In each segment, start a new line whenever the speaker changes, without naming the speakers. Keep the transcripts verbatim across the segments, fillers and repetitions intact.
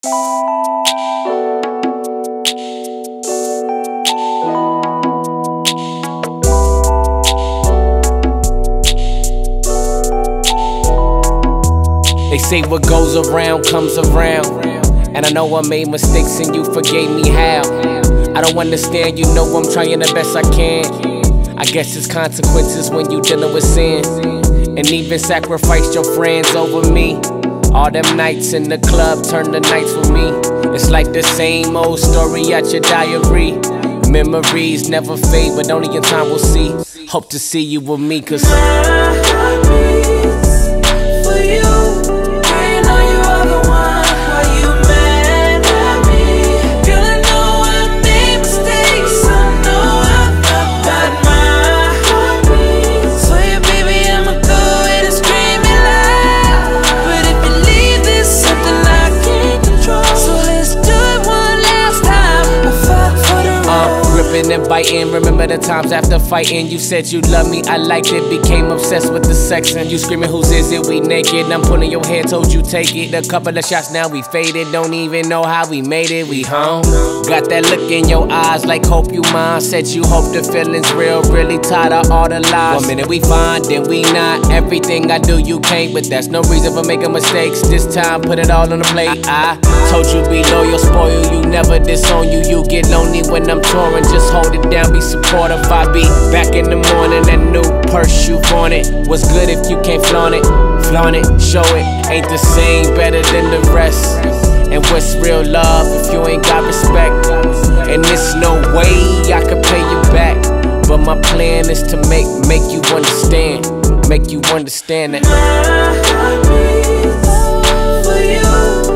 They say what goes around comes around, and I know I made mistakes and you forgave me. How? I don't understand, you know I'm trying the best I can. I guess it's consequences when you dealing with sin, and even sacrificed your friends over me. All them nights in the club turn to nights for me. It's like the same old story at your diary. Memories never fade, but only in time we'll see. Hope to see you with me, cause
my heart beats for you.
And biting, remember the times after fighting. You said you loved me, I liked it, became obsessed with the sex. And you screaming, whose is it? We naked. I'm pulling your hair, told you take it. A couple of shots, now we faded. Don't even know how we made it, we home. Got that look in your eyes like hope you mine. Said you hope the feelings real, really tired of all the lies. One minute we fine, then we not. Everything I do you can't, but that's no reason for making mistakes. This time put it all on the plate. I, I told you be loyal, spoil you, never disown you. You get lonely when I'm touring, just hold it down, be supportive. I be back in the morning, that new purse you want it. What's good if you can't flaunt it? Flaunt it, show it. Ain't the same, better than the rest. And what's real love if you ain't got respect? And there's no way I could pay you back, but my plan is to make make you understand, make you understand that
my heart beats for you.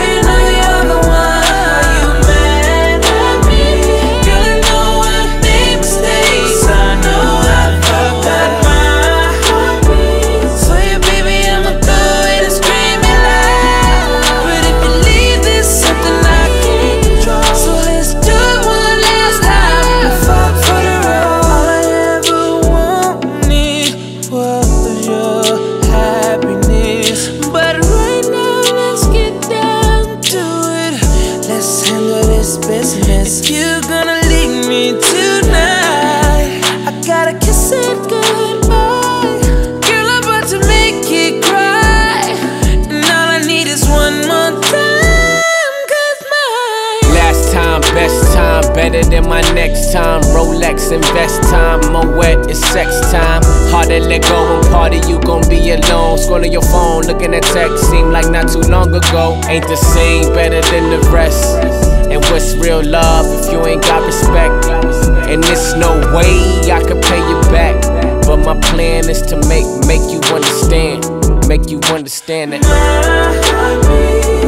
If you're gonna leave me tonight, I gotta kiss it goodbye. Girl, I'm about to make it cry, and all I need is one more time, cause my
last time, best time, better than my next time. Rolex, invest time, Moet, it's sex time. Hard to let go and party, you gon' be alone. Scrolling your phone, looking at text, seemed like not too long ago. Ain't the same, better than the rest. And what's real love if you ain't got respect? And there's no way I could pay you back, but my plan is to make make you understand, make you understand that
my heart beats.